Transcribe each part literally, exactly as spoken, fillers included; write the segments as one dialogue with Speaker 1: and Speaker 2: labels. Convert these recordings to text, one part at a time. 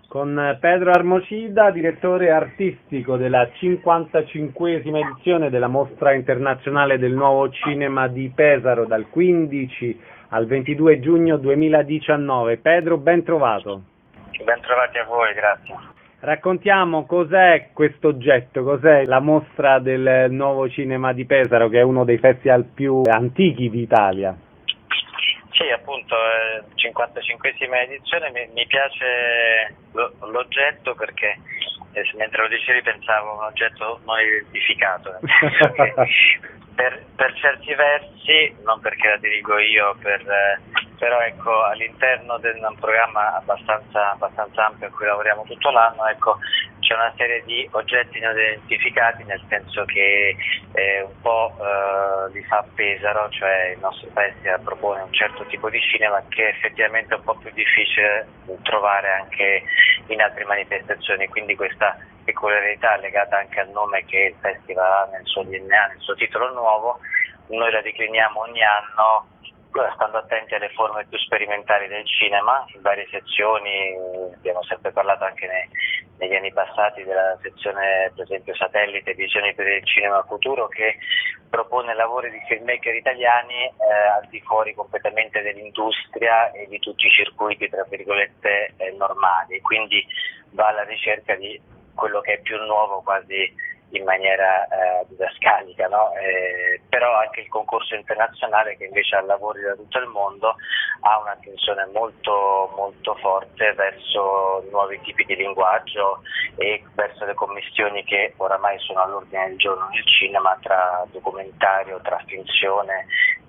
Speaker 1: con Pedro Armocida, direttore artistico della cinquantacinquesima edizione della Mostra Internazionale del Nuovo Cinema di Pesaro dal quindici al ventidue giugno duemiladiciannove. Pedro, ben trovato.
Speaker 2: Ben trovati a voi, grazie.
Speaker 1: Raccontiamo cos'è questo oggetto, cos'è la Mostra del Nuovo Cinema di Pesaro, che è uno dei festival più antichi d'Italia.
Speaker 2: Sì, appunto, eh, cinquantacinquesima edizione, mi, mi piace lo, l'oggetto perché eh, mentre lo dicevi pensavo a un oggetto non identificato, per, per certi versi, non perché la dirigo io, per, eh, però ecco, all'interno di un programma abbastanza, abbastanza ampio a cui lavoriamo tutto l'anno, ecco, c'è una serie di oggetti non identificati, nel senso che eh, un po' eh, li fa Pesaro, cioè il nostro festival propone un certo tipo di cinema che effettivamente è un po' più difficile trovare anche in altre manifestazioni, quindi questa peculiarità legata anche al nome che il festival ha nel suo D N A, nel suo titolo nuovo, noi la decliniamo ogni anno stando attenti alle forme più sperimentali del cinema, in varie sezioni. Abbiamo sempre parlato anche nei, negli anni passati della sezione, per esempio, Satellite, Visioni per il Cinema Futuro, che propone lavori di filmmaker italiani eh, al di fuori completamente dell'industria e di tutti i circuiti, tra virgolette, eh, normali, quindi va alla ricerca di quello che è più nuovo, quasi in maniera eh, didascalica, no? Eh, però anche il concorso internazionale, che invece ha lavori da tutto il mondo, ha un'attenzione molto molto forte verso nuovi tipi di linguaggio e verso le commissioni che oramai sono all'ordine del giorno nel cinema, tra documentario, tra finzione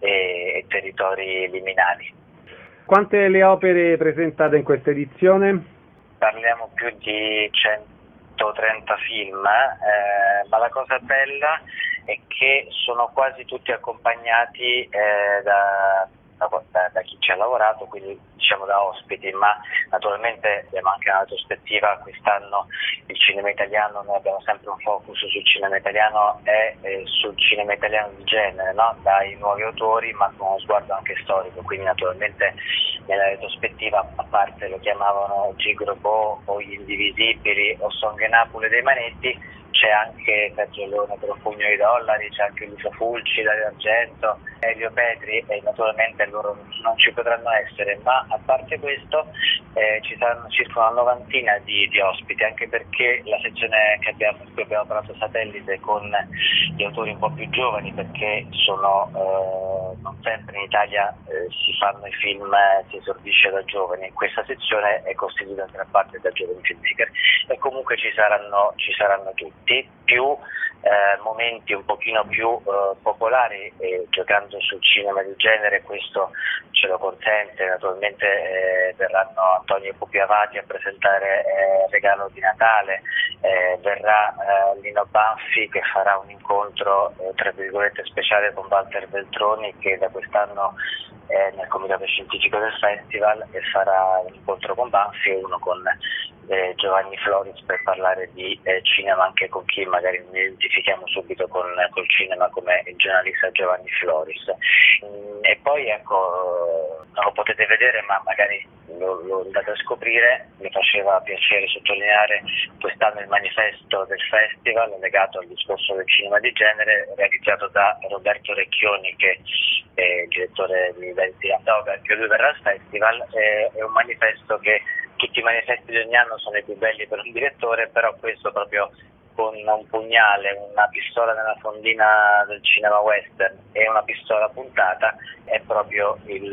Speaker 2: e, e territori liminali.
Speaker 1: Quante le opere presentate in questa edizione?
Speaker 2: Parliamo più di centotrenta film, eh, ma la cosa bella è che sono quasi tutti accompagnati eh, da, da, da chi ci ha lavorato, quindi diciamo da ospiti, ma naturalmente abbiamo anche una prospettiva. Quest'anno il cinema italiano, noi abbiamo sempre un focus sul cinema italiano e eh, sul cinema italiano di genere, no? Dai nuovi autori, ma con uno sguardo anche storico, quindi naturalmente nella retrospettiva, a parte lo chiamavano Gigrobò o Gli Indivisibili o Songhenapule dei Manetti, c'è anche Sergio Leone per un pugno di dollari, c'è anche Lucio Fulci, Dario Argento, Elio Petri, e naturalmente loro non ci potranno essere, ma a parte questo eh, ci saranno circa una novantina di, di ospiti, anche perché la sezione che abbiamo, di cui abbiamo parlato, Satellite, con gli autori un po' più giovani, perché sono eh, non sempre in Italia eh, si fanno i film, eh, si esordisce da giovani. Questa sezione è costituita in gran parte da giovani filmmaker e comunque ci saranno, ci saranno tutti, più eh, momenti un pochino più eh, popolari, e giocando sul cinema di genere questo ce lo consente. Naturalmente eh, verranno Antonio Pupiavati a presentare eh, Regalo di Natale, eh, verrà eh, Lino Banfi che farà un incontro eh, tra virgolette speciale con Walter Veltroni, che da quest'anno è nel comitato scientifico del festival, e farà un incontro con Banfi e uno con eh, Giovanni Floris per parlare di eh, cinema, anche con chi magari non identifichiamo subito con col cinema, come il giornalista Giovanni Floris. Mm, e poi ecco, non lo potete vedere, ma magari lo, lo andate a scoprire. Mi faceva piacere sottolineare quest'anno il manifesto del festival legato al discorso del cinema di genere, realizzato da Roberto Recchioni, che è il direttore di di Andover, che lui verrà al festival. È, è un manifesto che tutti i manifesti di ogni anno sono i più belli per un direttore, però questo proprio con un pugnale, una pistola nella fondina del cinema western e una pistola puntata, è proprio il,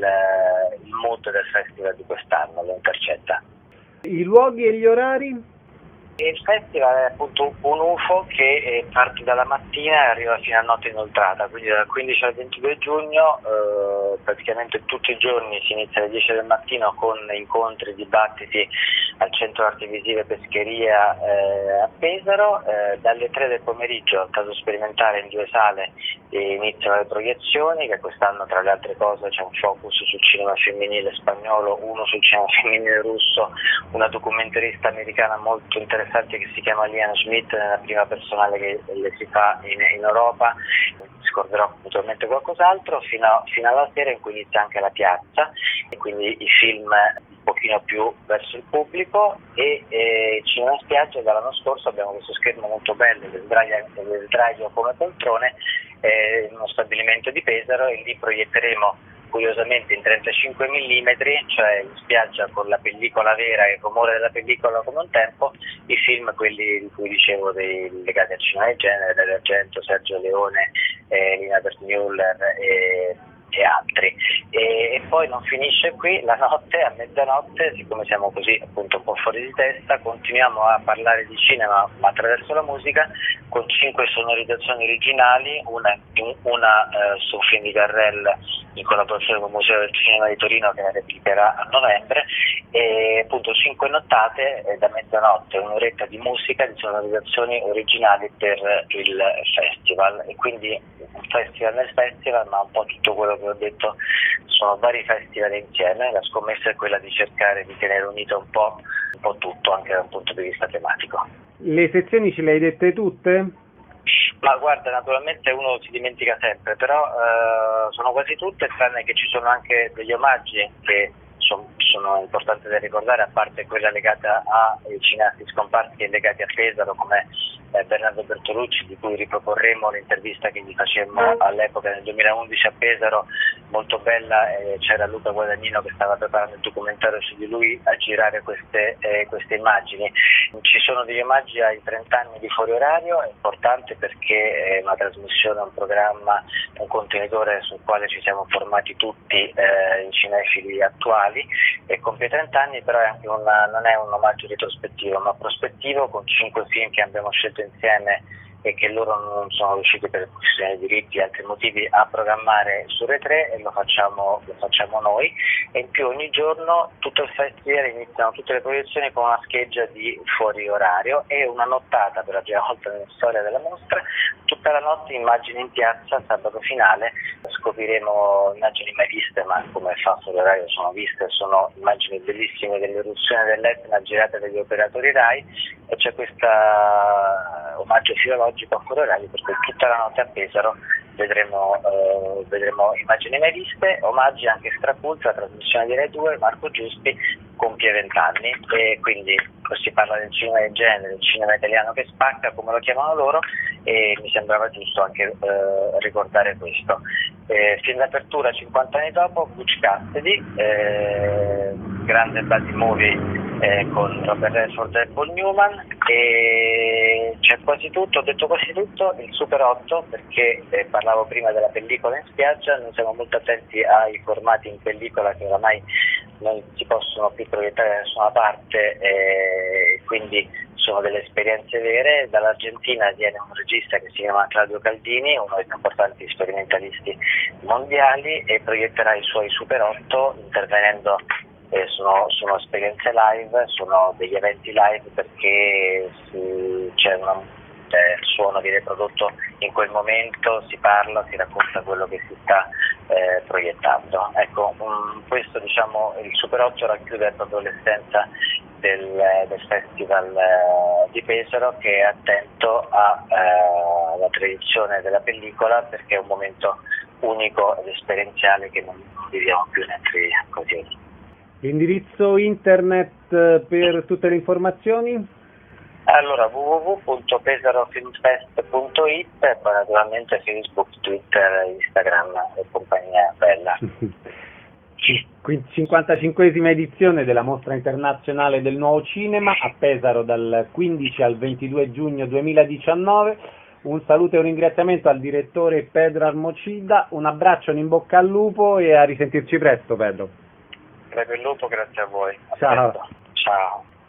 Speaker 2: il mood del festival di quest'anno, lo intercetta.
Speaker 1: I luoghi e gli orari?
Speaker 2: Il festival è appunto un U F O che parte dalla mattina e arriva fino a notte inoltrata, quindi dal quindici al ventidue giugno, eh, praticamente tutti i giorni si inizia alle dieci del mattino con incontri, dibattiti al Centro Arti Visive Pescheria eh, a Pesaro, eh, dalle tre del pomeriggio al caso sperimentale in due sale e iniziano le proiezioni, che quest'anno tra le altre cose c'è un focus sul cinema femminile spagnolo, uno sul cinema femminile russo, una documentarista americana molto interessante che si chiama Liana Schmidt, nella prima personale che le si fa in, in Europa. Scorderò naturalmente qualcos'altro fino, a, fino alla sera in cui inizia anche la piazza, e quindi i film pochino più verso il pubblico, e eh, Cinema in Spiaggia dall'anno scorso abbiamo questo schermo molto bello del sdraio come poltrone, eh, uno stabilimento di Pesaro, e lì proietteremo curiosamente in trentacinque millimetri, cioè in spiaggia con la pellicola vera e il rumore della pellicola come un tempo, i film, quelli di cui dicevo, dei, legati al cinema di genere, Dario Argento, Sergio Leone, eh, Lina Wertmüller e, e altri. E, e poi non finisce qui, la notte, a mezzanotte, siccome siamo così appunto un po' fuori di testa, continuiamo a parlare di cinema ma attraverso la musica, con cinque sonorizzazioni originali, una, una eh, su un film di Garrel in collaborazione con il Museo del Cinema di Torino, che ne replicherà a novembre, e appunto cinque nottate eh, da mezzanotte, un'oretta di musica, di sonorizzazioni originali per il festival. E quindi un festival nel festival, ma un po' tutto quello che ho detto sono vari festival insieme. La scommessa è quella di cercare di tenere unito un po', un po' tutto, anche da un punto di vista tematico.
Speaker 1: Le sezioni ce le hai dette tutte?
Speaker 2: Ma guarda, naturalmente uno si dimentica sempre, però eh, sono quasi tutte, tranne che ci sono anche degli omaggi che sono, sono importanti da ricordare, a parte quella legata ai cineasti scomparsi e legati a Pesaro, come eh, Bernardo Bertolucci, di cui riproporremo l'intervista che gli facemmo all'epoca nel duemilaundici a Pesaro, molto bella, eh, c'era Luca Guadagnino che stava preparando il documentario su di lui a girare queste, eh, queste immagini. Ci sono degli omaggi ai trent'anni di Fuori Orario, è importante perché è una trasmissione, un programma, un contenitore sul quale ci siamo formati tutti eh, i cinefili attuali, e compie trent'anni, però è anche una, non è un omaggio retrospettivo ma prospettivo, con cinque film che abbiamo scelto insieme e che loro non sono riusciti per questioni di diritti e altri motivi a programmare su Rai tre, e lo facciamo, lo facciamo noi. E in più ogni giorno tutto il festival iniziano tutte le proiezioni con una scheggia di Fuori Orario e una nottata, per la prima volta nella storia della mostra, tutta la notte immagini in piazza. Sabato finale scopriremo immagini mai viste, ma come fa Fuori Orario sono viste, sono immagini bellissime dell'eruzione dell'Etna girate dagli operatori Rai, e c'è questo omaggio filologico a Fuori Orario, perché tutta la notte a Pesaro vedremo, eh, vedremo immagini mai viste, omaggi anche Strapulza, la trasmissione di Rai due. Marco Giuspi compie vent'anni, e quindi si parla del cinema di genere, del cinema italiano che spacca, come lo chiamano loro, e mi sembrava giusto anche eh, ricordare questo. Eh, film d'apertura cinquanta anni dopo, Butch Cassidy, eh, grande buddy movie eh, con Robert Redford e Paul Newman, e c'è quasi tutto, ho detto quasi tutto, il Super otto, perché eh, parlavo prima della pellicola in spiaggia, noi siamo molto attenti ai formati in pellicola che oramai non si possono più proiettare da nessuna parte, eh, quindi sono delle esperienze vere. Dall'Argentina viene un regista che si chiama Claudio Caldini, uno dei più importanti sperimentalisti mondiali, e proietterà i suoi Super otto intervenendo, eh, sono, sono esperienze live, sono degli eventi live, perché si, c'è una il suono viene prodotto in quel momento, si parla, si racconta quello che si sta eh, proiettando. Ecco, um, questo diciamo il Super otto racchiude proprio l'essenza del, del festival eh, di Pesaro, che è attento alla eh, tradizione della pellicola, perché è un momento unico ed esperienziale che non viviamo più in altri occasioni.
Speaker 1: L'indirizzo internet per tutte le informazioni?
Speaker 2: Allora, w w w punto pesarofilmfest punto it, e poi naturalmente Facebook, Twitter, Instagram e compagnia bella.
Speaker 1: cinquantacinquesima edizione della Mostra Internazionale del Nuovo Cinema a Pesaro dal quindici al ventidue giugno duemiladiciannove. Un saluto e un ringraziamento al direttore Pedro Armocida, un abbraccio, un in bocca al lupo e a risentirci presto, Pedro.
Speaker 2: Prego il lupo, grazie a voi.
Speaker 1: Ciao.
Speaker 2: Ciao.